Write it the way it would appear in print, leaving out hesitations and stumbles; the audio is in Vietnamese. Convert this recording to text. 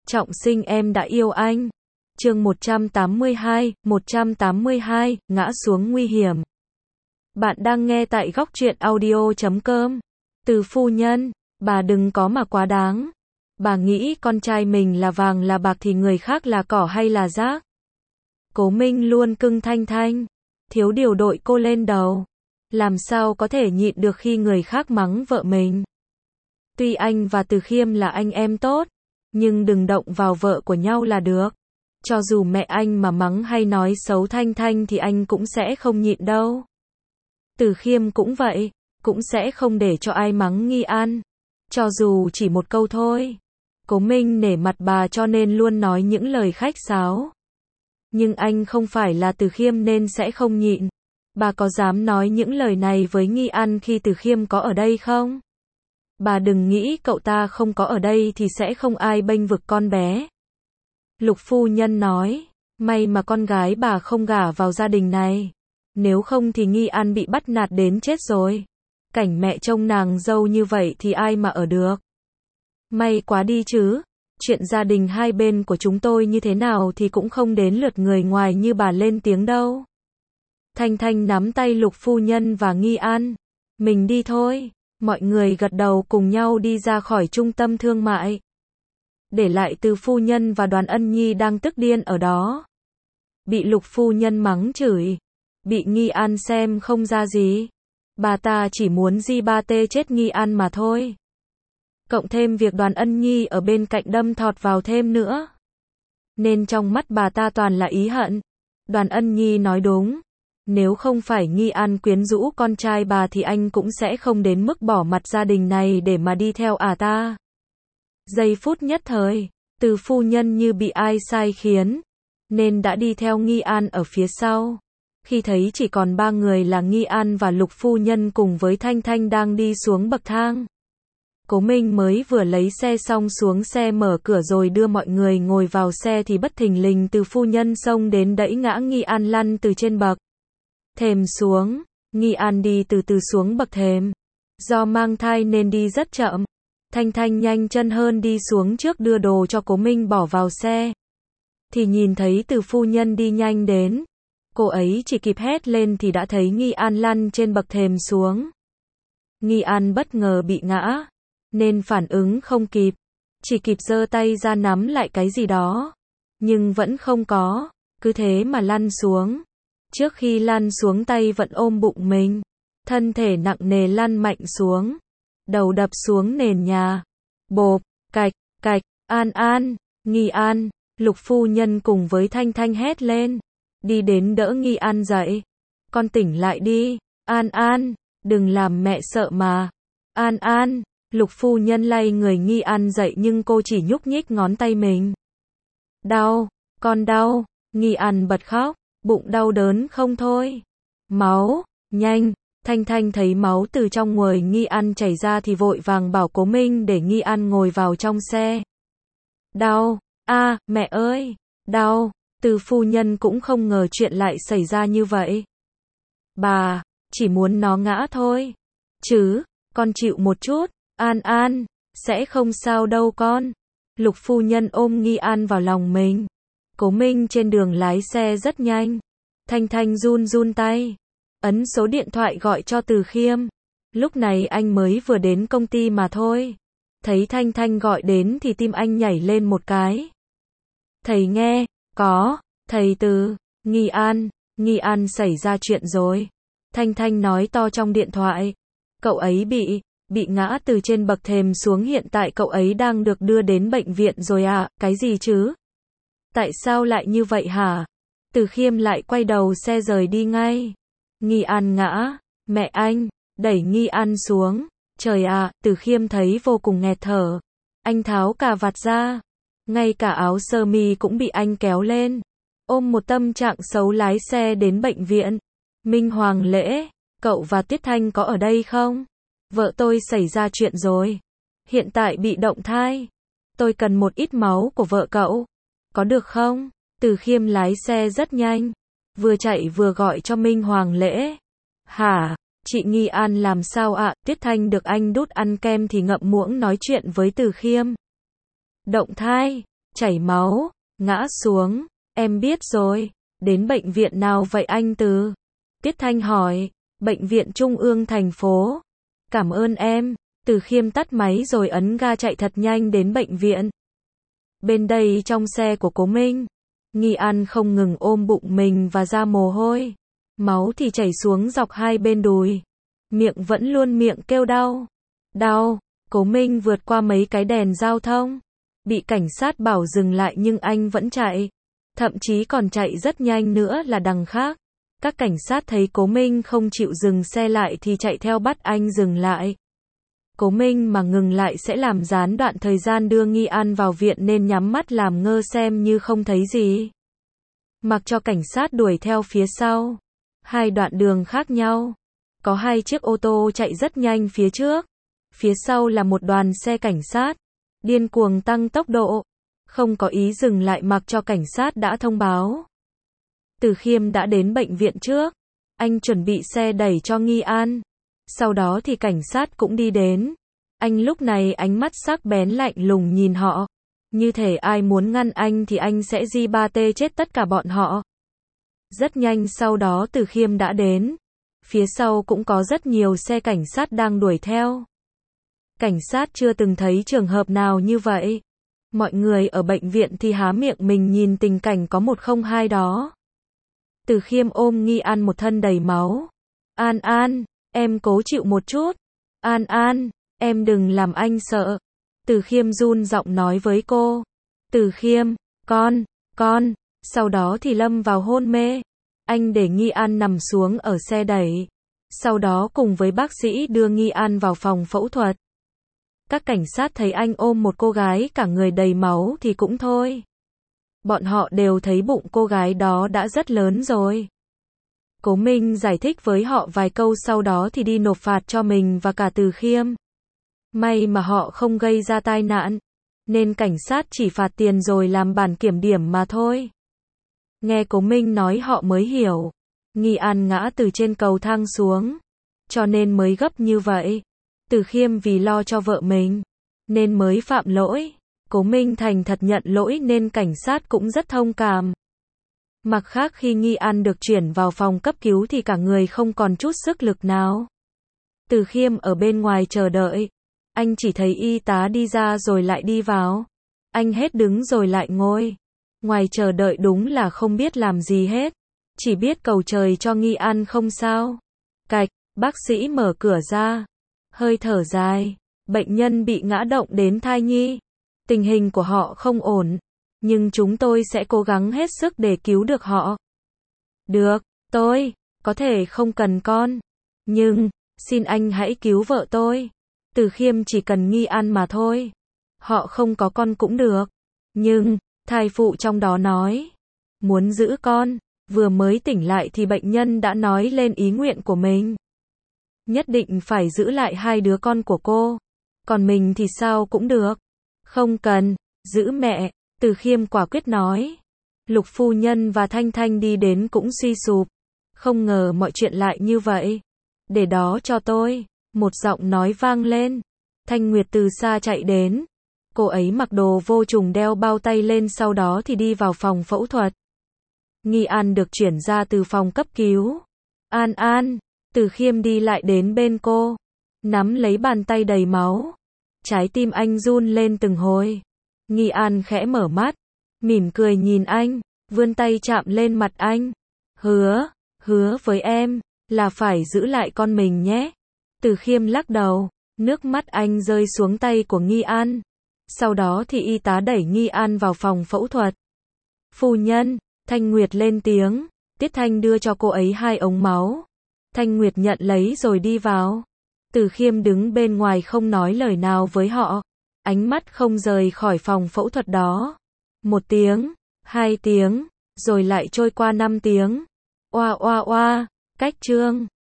Trọng sinh em đã yêu anh. Chương 182, ngã xuống nguy hiểm. Bạn đang nghe tại góc truyện audio.com. Từ phu nhân, bà đừng có mà quá đáng. Bà nghĩ con trai mình là vàng là bạc thì người khác là cỏ hay là rác. Cố Minh luôn cưng Thanh Thanh. Thiếu điều đội cô lên đầu. Làm sao có thể nhịn được khi người khác mắng vợ mình. Tuy anh và Từ Khiêm là anh em tốt, nhưng đừng động vào vợ của nhau là được. Cho dù mẹ anh mà mắng hay nói xấu Thanh Thanh thì anh cũng sẽ không nhịn đâu. Từ Khiêm cũng vậy, cũng sẽ không để cho ai mắng Nghi An. Cho dù chỉ một câu thôi. Cố Minh nể mặt bà cho nên luôn nói những lời khách sáo. Nhưng anh không phải là Từ Khiêm nên sẽ không nhịn. Bà có dám nói những lời này với Nghi An khi Từ Khiêm có ở đây không? Bà đừng nghĩ cậu ta không có ở đây thì sẽ không ai bênh vực con bé. Lục phu nhân nói, may mà con gái bà không gả vào gia đình này. Nếu không thì Nghi An bị bắt nạt đến chết rồi. Cảnh mẹ trông nàng dâu như vậy thì ai mà ở được. May quá đi chứ. Chuyện gia đình hai bên của chúng tôi như thế nào thì cũng không đến lượt người ngoài như bà lên tiếng đâu. Thanh Thanh nắm tay Lục phu nhân và Nghi An. Mình đi thôi. Mọi người gật đầu cùng nhau đi ra khỏi trung tâm thương mại. Để lại Từ phu nhân và Đoàn Ân Nhi đang tức điên ở đó. Bị Lục phu nhân mắng chửi. Bị Nghi An xem không ra gì. Bà ta chỉ muốn di ba tê chết Nghi An mà thôi. Cộng thêm việc Đoàn Ân Nhi ở bên cạnh đâm thọt vào thêm nữa. Nên trong mắt bà ta toàn là ý hận. Đoàn Ân Nhi nói đúng. Nếu không phải Nghi An quyến rũ con trai bà thì anh cũng sẽ không đến mức bỏ mặt gia đình này để mà đi theo ta. Giây phút nhất thời, Từ phu nhân như bị ai sai khiến, nên đã đi theo Nghi An ở phía sau. Khi thấy chỉ còn ba người là Nghi An và Lục phu nhân cùng với Thanh Thanh đang đi xuống bậc thang. Cố Minh mới vừa lấy xe xong xuống xe mở cửa rồi đưa mọi người ngồi vào xe thì bất thình lình Từ phu nhân xông đến đẩy ngã Nghi An lăn từ trên bậc thềm xuống. Nghi An đi từ từ xuống bậc thềm. Do mang thai nên đi rất chậm. Thanh Thanh nhanh chân hơn đi xuống trước đưa đồ cho Cố Minh bỏ vào xe. Thì nhìn thấy Từ phu nhân đi nhanh đến. Cô ấy chỉ kịp hét lên thì đã thấy Nghi An lăn trên bậc thềm xuống. Nghi An bất ngờ bị ngã, nên phản ứng không kịp. Chỉ kịp giơ tay ra nắm lại cái gì đó. Nhưng vẫn không có, cứ thế mà lăn xuống. Trước khi lăn xuống tay vẫn ôm bụng mình. Thân thể nặng nề lăn mạnh xuống. Đầu đập xuống nền nhà. Bộp, cạch, cạch, An An, Nghi An. Lục phu nhân cùng với Thanh Thanh hét lên. Đi đến đỡ Nghi An dậy. Con tỉnh lại đi. An An, đừng làm mẹ sợ mà. An An. Lục phu nhân lay người Nghi An dậy nhưng cô chỉ nhúc nhích ngón tay mình. Đau, con đau. Nghi An bật khóc. Bụng đau đớn không thôi. Máu, nhanh. Thanh Thanh thấy máu từ trong người Nghi An chảy ra thì vội vàng bảo Cố Minh để Nghi An ngồi vào trong xe. Đau, mẹ ơi, đau. Từ phu nhân cũng không ngờ chuyện lại xảy ra như vậy. Bà, chỉ muốn nó ngã thôi. Chứ, con chịu một chút. An An, sẽ không sao đâu con. Lục phu nhân ôm Nghi An vào lòng mình. Cố Minh trên đường lái xe rất nhanh. Thanh Thanh run run tay. Ấn số điện thoại gọi cho Từ Khiêm. Lúc này anh mới vừa đến công ty mà thôi. Thấy Thanh Thanh gọi đến thì tim anh nhảy lên một cái. Thầy nghe, có, thầy Từ, Nghi An xảy ra chuyện rồi. Thanh Thanh nói to trong điện thoại. Cậu ấy bị ngã từ trên bậc thềm xuống, hiện tại cậu ấy đang được đưa đến bệnh viện rồi à, cái gì chứ? Tại sao lại như vậy hả? Từ Khiêm lại quay đầu xe rời đi ngay. Nghi An ngã, mẹ anh, đẩy Nghi An xuống. Trời ạ, Từ Khiêm thấy vô cùng nghẹt thở. Anh tháo cà vạt ra. Ngay cả áo sơ mi cũng bị anh kéo lên. Ôm một tâm trạng xấu lái xe đến bệnh viện. Minh Hoàng Lễ, cậu và Tiết Thanh có ở đây không? Vợ tôi xảy ra chuyện rồi. Hiện tại bị động thai. Tôi cần một ít máu của vợ cậu. Có được không? Từ Khiêm lái xe rất nhanh. Vừa chạy vừa gọi cho Minh Hoàng Lễ. Hả? Chị Nghi An làm sao ạ? Tiết Thanh được anh đút ăn kem thì ngậm muỗng nói chuyện với Từ Khiêm. Động thai? chảy máu, ngã xuống. Em biết rồi. Đến bệnh viện nào vậy anh Từ? Tiết Thanh hỏi. Bệnh viện Trung ương thành phố. Cảm ơn em. Từ Khiêm tắt máy rồi ấn ga chạy thật nhanh đến bệnh viện. Bên đây trong xe của Cố Minh, Nghi An không ngừng ôm bụng mình và ra mồ hôi. Máu thì chảy xuống dọc hai bên đùi. Miệng vẫn luôn miệng kêu đau. Đau. Cố Minh vượt qua mấy cái đèn giao thông. Bị cảnh sát bảo dừng lại nhưng anh vẫn chạy. Thậm chí còn chạy rất nhanh nữa là đằng khác. Các cảnh sát thấy Cố Minh không chịu dừng xe lại thì chạy theo bắt anh dừng lại. Cố Minh mà ngừng lại sẽ làm gián đoạn thời gian đưa Nghi An vào viện nên nhắm mắt làm ngơ xem như không thấy gì. Mặc cho cảnh sát đuổi theo phía sau. Hai đoạn đường khác nhau. Có hai chiếc ô tô chạy rất nhanh phía trước. Phía sau là một đoàn xe cảnh sát. Điên cuồng tăng tốc độ. Không có ý dừng lại mặc cho cảnh sát đã thông báo. Từ Khiêm đã đến bệnh viện trước. Anh chuẩn bị xe đẩy cho Nghi An. Sau đó thì cảnh sát cũng đi đến. Anh lúc này ánh mắt sắc bén lạnh lùng nhìn họ. Như thể ai muốn ngăn anh thì anh sẽ di ba tê chết tất cả bọn họ. Rất nhanh sau đó Từ Khiêm đã đến. Phía sau cũng có rất nhiều xe cảnh sát đang đuổi theo. Cảnh sát chưa từng thấy trường hợp nào như vậy. Mọi người ở bệnh viện thì há miệng mình nhìn tình cảnh có 102 đó. Từ Khiêm ôm Nghi An một thân đầy máu. An An, em cố chịu một chút. An An, em đừng làm anh sợ. Từ Khiêm run giọng nói với cô. Từ Khiêm, con. Sau đó thì lâm vào hôn mê. Anh để Nghi An nằm xuống ở xe đẩy. Sau đó cùng với bác sĩ đưa Nghi An vào phòng phẫu thuật. Các cảnh sát thấy anh ôm một cô gái cả người đầy máu thì cũng thôi. Bọn họ đều thấy bụng cô gái đó đã rất lớn rồi. Cố Minh giải thích với họ vài câu sau đó thì đi nộp phạt cho mình và cả Từ Khiêm. May mà họ không gây ra tai nạn, nên cảnh sát chỉ phạt tiền rồi làm bản kiểm điểm mà thôi. Nghe Cố Minh nói họ mới hiểu. Nghi An ngã từ trên cầu thang xuống, cho nên mới gấp như vậy. Từ Khiêm vì lo cho vợ mình, nên mới phạm lỗi. Cố Minh thành thật nhận lỗi nên cảnh sát cũng rất thông cảm. Mặt khác khi Nghi An được chuyển vào phòng cấp cứu thì cả người không còn chút sức lực nào. Từ Khiêm ở bên ngoài chờ đợi. Anh chỉ thấy y tá đi ra rồi lại đi vào. Anh hết đứng rồi lại ngồi. Ngoài chờ đợi đúng là không biết làm gì hết. Chỉ biết cầu trời cho Nghi An không sao. Cạch, bác sĩ mở cửa ra. Hơi thở dài. Bệnh nhân bị ngã động đến thai nhi. Tình hình của họ không ổn. Nhưng chúng tôi sẽ cố gắng hết sức để cứu được họ. Được, tôi có thể không cần con. Nhưng, xin anh hãy cứu vợ tôi. Từ Khiêm chỉ cần Nghi An mà thôi. Họ không có con cũng được. Nhưng, thai phụ trong đó nói. Muốn giữ con. Vừa mới tỉnh lại thì bệnh nhân đã nói lên ý nguyện của mình. Nhất định phải giữ lại hai đứa con của cô. Còn mình thì sao cũng được. Không cần, giữ mẹ. Từ Khiêm quả quyết nói. Lục phu nhân và Thanh Thanh đi đến cũng suy sụp. Không ngờ mọi chuyện lại như vậy. Để đó cho tôi. Một giọng nói vang lên. Thanh Nguyệt từ xa chạy đến. Cô ấy mặc đồ vô trùng đeo bao tay lên sau đó thì đi vào phòng phẫu thuật. Nghi An được chuyển ra từ phòng cấp cứu. An An. Từ Khiêm đi lại đến bên cô. Nắm lấy bàn tay đầy máu. Trái tim anh run lên từng hồi. Nghi An khẽ mở mắt. Mỉm cười nhìn anh. Vươn tay chạm lên mặt anh. Hứa với em. Là phải giữ lại con mình nhé. Từ Khiêm lắc đầu. Nước mắt anh rơi xuống tay của Nghi An. Sau đó thì y tá đẩy Nghi An vào phòng phẫu thuật. Phu nhân. Thanh Nguyệt lên tiếng. Tiết Thanh đưa cho cô ấy 2 ống máu. Thanh Nguyệt nhận lấy rồi đi vào. Từ Khiêm đứng bên ngoài không nói lời nào với họ. Ánh mắt không rời khỏi phòng phẫu thuật đó. 1 tiếng, 2 tiếng, rồi lại trôi qua 5 tiếng. Oa oa oa, cách chương.